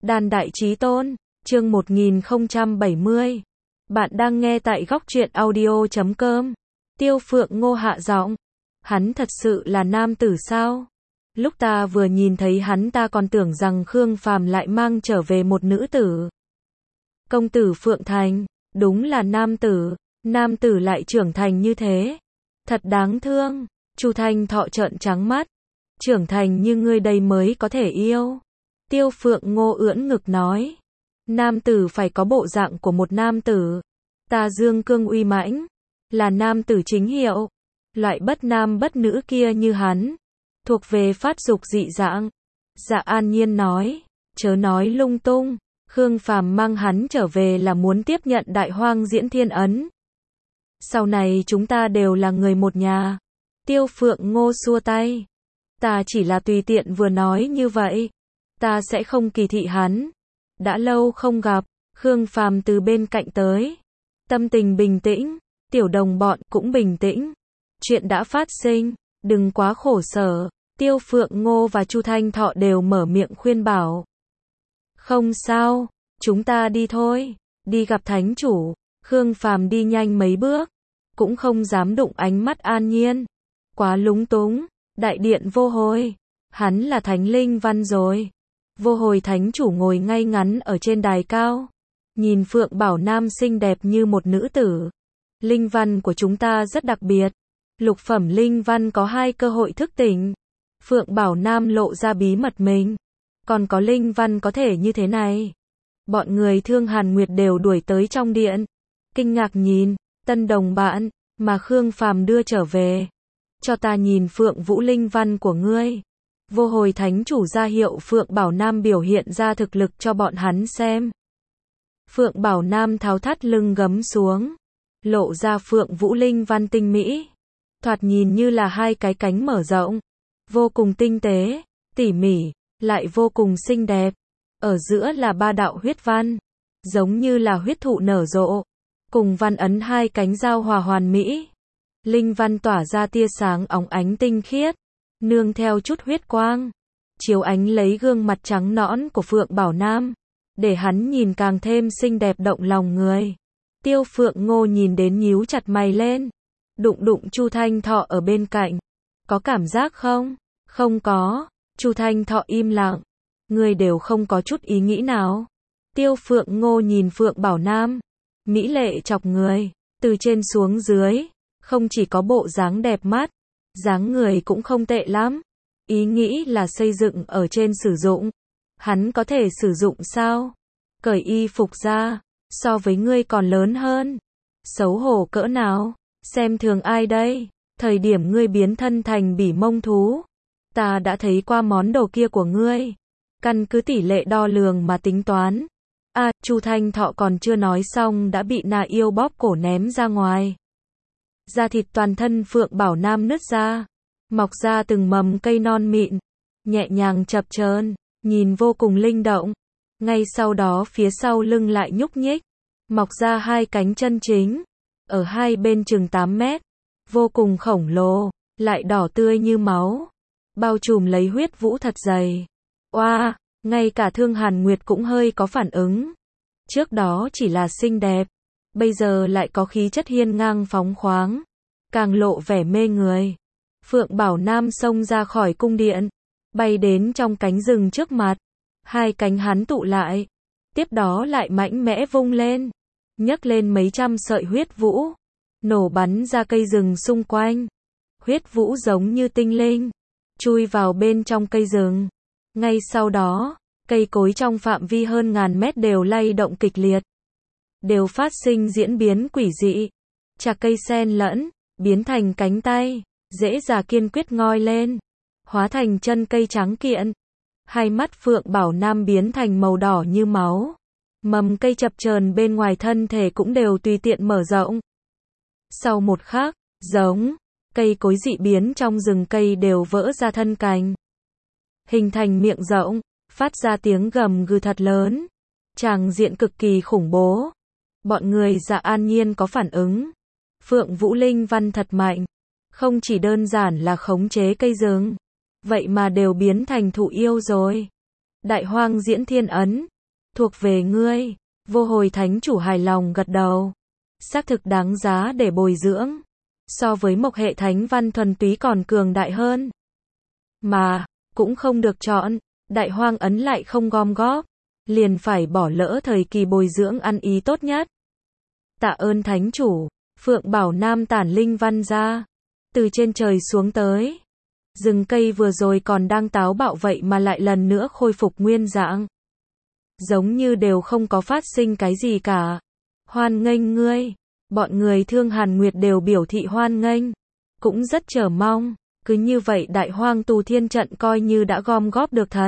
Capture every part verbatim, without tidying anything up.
Đàn Đại Chí Tôn, chương một nghìn không trăm bảy mươi. Bạn đang nghe tại góc truyện audio chấm com. Tiêu Phượng Ngô hạ giọng. Hắn thật sự là nam tử sao? Lúc ta vừa nhìn thấy hắn ta còn tưởng rằng Khương Phàm lại mang trở về một nữ tử. Công tử Phượng Thành, đúng là nam tử, nam tử lại trưởng thành như thế. Thật đáng thương. Chu Thanh Thọ trợn trắng mắt. Trưởng thành như ngươi đây mới có thể yêu. Tiêu Phượng Ngô ưỡn ngực nói. Nam tử phải có bộ dạng của một nam tử. Ta dương cương uy mãnh, là nam tử chính hiệu. Loại bất nam bất nữ kia như hắn, thuộc về phát dục dị dạng. Dạ An Nhiên nói, chớ nói lung tung. Khương Phàm mang hắn trở về là muốn tiếp nhận Đại Hoang Diễn Thiên Ấn. Sau này chúng ta đều là người một nhà. Tiêu Phượng Ngô xua tay. Ta chỉ là tùy tiện vừa nói như vậy. Ta sẽ không kỳ thị hắn. Đã lâu không gặp, Khương Phàm từ bên cạnh tới. Tâm tình bình tĩnh, tiểu đồng bọn cũng bình tĩnh. Chuyện đã phát sinh, đừng quá khổ sở. Tiêu Phượng Ngô và Chu Thanh Thọ đều mở miệng khuyên bảo. Không sao, chúng ta đi thôi, đi gặp thánh chủ. Khương Phàm đi nhanh mấy bước, cũng không dám đụng ánh mắt An Nhiên. Quá lúng túng, đại điện vô hồi, hắn là thánh linh văn rồi. Vô hồi thánh chủ ngồi ngay ngắn ở trên đài cao, nhìn Phượng Bảo Nam xinh đẹp như một nữ tử. Linh văn của chúng ta rất đặc biệt. Lục phẩm linh văn có hai cơ hội thức tỉnh. Phượng Bảo Nam lộ ra bí mật mình. Còn có linh văn có thể như thế này. Bọn người Thương Hàn Nguyệt đều đuổi tới trong điện. Kinh ngạc nhìn, tân đồng bạn, mà Khương Phàm đưa trở về. Cho ta nhìn Phượng Vũ linh văn của ngươi. Vô hồi thánh chủ ra hiệu Phượng Bảo Nam biểu hiện ra thực lực cho bọn hắn xem. Phượng Bảo Nam tháo thắt lưng gấm xuống, lộ ra Phượng Vũ linh văn tinh mỹ. Thoạt nhìn như là hai cái cánh mở rộng, vô cùng tinh tế, tỉ mỉ, lại vô cùng xinh đẹp. Ở giữa là ba đạo huyết văn, giống như là huyết thụ nở rộ, cùng văn ấn hai cánh giao hòa hoàn mỹ. Linh văn tỏa ra tia sáng óng ánh tinh khiết, nương theo chút huyết quang, chiếu ánh lấy gương mặt trắng nõn của Phượng Bảo Nam, để hắn nhìn càng thêm xinh đẹp động lòng người. Tiêu Phượng Ngô nhìn đến nhíu chặt mày lên, đụng đụng Chu Thanh Thọ ở bên cạnh. Có cảm giác không? Không có. Chu Thanh Thọ im lặng. Người đều không có chút ý nghĩ nào. Tiêu Phượng Ngô nhìn Phượng Bảo Nam, mỹ lệ chọc người, từ trên xuống dưới, không chỉ có bộ dáng đẹp mắt, dáng người cũng không tệ lắm. Ý nghĩ là xây dựng ở trên sử dụng. Hắn có thể sử dụng sao? Cởi y phục ra, so với ngươi còn lớn hơn. Xấu hổ cỡ nào? Xem thường ai đây? Thời điểm ngươi biến thân thành bỉ mông thú, ta đã thấy qua món đồ kia của ngươi. Căn cứ tỷ lệ đo lường mà tính toán. À, Chu Thanh Thọ còn chưa nói xong đã bị Na Yêu bóp cổ ném ra ngoài. Da thịt toàn thân Phượng Bảo Nam nứt ra, mọc ra từng mầm cây non mịn, nhẹ nhàng chập chờn, nhìn vô cùng linh động. Ngay sau đó phía sau lưng lại nhúc nhích, mọc ra hai cánh chân chính, ở hai bên chừng tám mét, vô cùng khổng lồ, lại đỏ tươi như máu, bao trùm lấy huyết vũ thật dày. Oa, wow, ngay cả Thương Hàn Nguyệt cũng hơi có phản ứng. Trước đó chỉ là xinh đẹp, bây giờ lại có khí chất hiên ngang phóng khoáng, càng lộ vẻ mê người. Phượng Bảo Nam xông ra khỏi cung điện, bay đến trong cánh rừng trước mặt. Hai cánh hắn tụ lại, tiếp đó lại mạnh mẽ vung lên, nhấc lên mấy trăm sợi huyết vũ, nổ bắn ra cây rừng xung quanh. Huyết vũ giống như tinh linh, chui vào bên trong cây rừng. Ngay sau đó, cây cối trong phạm vi hơn ngàn mét đều lay động kịch liệt, đều phát sinh diễn biến quỷ dị. Chạc cây sen lẫn, biến thành cánh tay, dễ dàng kiên quyết ngoi lên, hóa thành chân cây trắng kiện. Hai mắt Phượng Bảo Nam biến thành màu đỏ như máu. Mầm cây chập chờn bên ngoài thân thể cũng đều tùy tiện mở rộng. Sau một khắc, giống, cây cối dị biến trong rừng cây đều vỡ ra thân cành, hình thành miệng rộng, phát ra tiếng gầm gừ thật lớn. Tràng diện cực kỳ khủng bố. Bọn người Dạ An Nhiên có phản ứng. Phượng Vũ linh văn thật mạnh, không chỉ đơn giản là khống chế cây rừng, vậy mà đều biến thành thụ yêu rồi. Đại Hoang Diễn Thiên Ấn, Thuộc về ngươi. Vô Hồi Thánh Chủ hài lòng gật đầu. Xác thực đáng giá để bồi dưỡng. So với Mộc hệ thánh văn thuần túy còn cường đại hơn. Mà, cũng không được chọn. Đại Hoang ấn lại không gom góp. Liền phải bỏ lỡ thời kỳ bồi dưỡng ăn ý tốt nhất. Tạ ơn Thánh Chủ. Phượng Bảo Nam tản linh văn ra. Từ trên trời xuống tới. Rừng cây vừa rồi còn đang táo bạo vậy mà lại lần nữa khôi phục nguyên dạng. Giống như đều không có phát sinh cái gì cả. Hoan nghênh ngươi. Bọn người Thương Hàn Nguyệt đều biểu thị hoan nghênh. Cũng rất chờ mong. Cứ như vậy Đại Hoang tu thiên trận coi như đã gom góp được thật.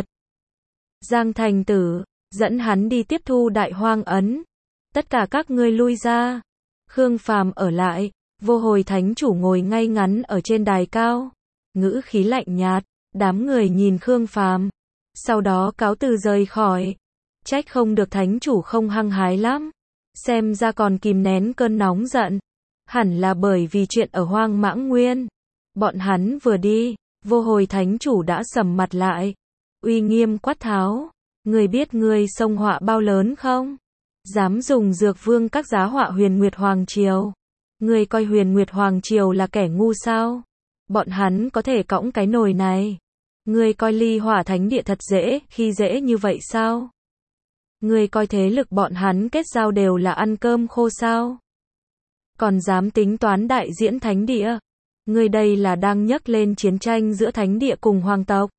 Giang Thành Tử, dẫn hắn đi tiếp thu Đại Hoang ấn. Tất cả các ngươi lui ra. Khương Phàm ở lại. Vô Hồi Thánh Chủ ngồi ngay ngắn ở trên đài cao. Ngữ khí lạnh nhạt. Đám người nhìn Khương Phàm. Sau đó cáo từ rời khỏi. Trách không được Thánh Chủ không hăng hái lắm. Xem ra còn kìm nén cơn nóng giận. Hẳn là bởi vì chuyện ở Hoang Mãng Nguyên. Bọn hắn vừa đi, Vô Hồi Thánh Chủ đã sầm mặt lại. Uy nghiêm quát tháo. Người biết người xông họa bao lớn không? Dám dùng dược vương các giá họa Huyền Nguyệt Hoàng Triều. Người coi Huyền Nguyệt Hoàng Triều là kẻ ngu sao? Bọn hắn có thể cõng cái nồi này. Người coi Ly Hỏa Thánh Địa thật dễ, khi dễ như vậy sao? Người coi thế lực bọn hắn kết giao đều là ăn cơm khô sao? Còn dám tính toán đại diễn Thánh Địa? Người đây là đang nhắc lên chiến tranh giữa Thánh Địa cùng Hoàng tộc.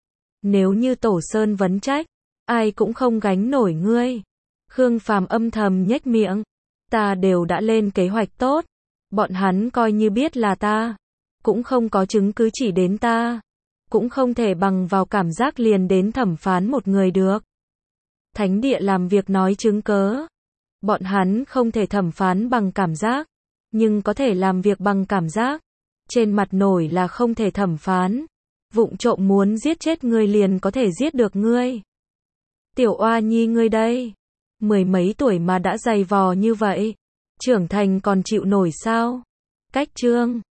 Nếu như Tổ Sơn vấn trách, ai cũng không gánh nổi ngươi. Khương Phàm âm thầm nhếch miệng. Ta đều đã lên kế hoạch tốt. Bọn hắn coi như biết là ta. Cũng không có chứng cứ chỉ đến ta. Cũng không thể bằng vào cảm giác liền đến thẩm phán một người được. Thánh Địa làm việc nói chứng cớ. Bọn hắn không thể thẩm phán bằng cảm giác. Nhưng có thể làm việc bằng cảm giác. Trên mặt nổi là không thể thẩm phán. Vụng trộm muốn giết chết ngươi liền có thể giết được ngươi. Tiểu oa nhi ngươi đây. Mười mấy tuổi mà đã dày vò như vậy. Trưởng thành còn chịu nổi sao? Cách chương.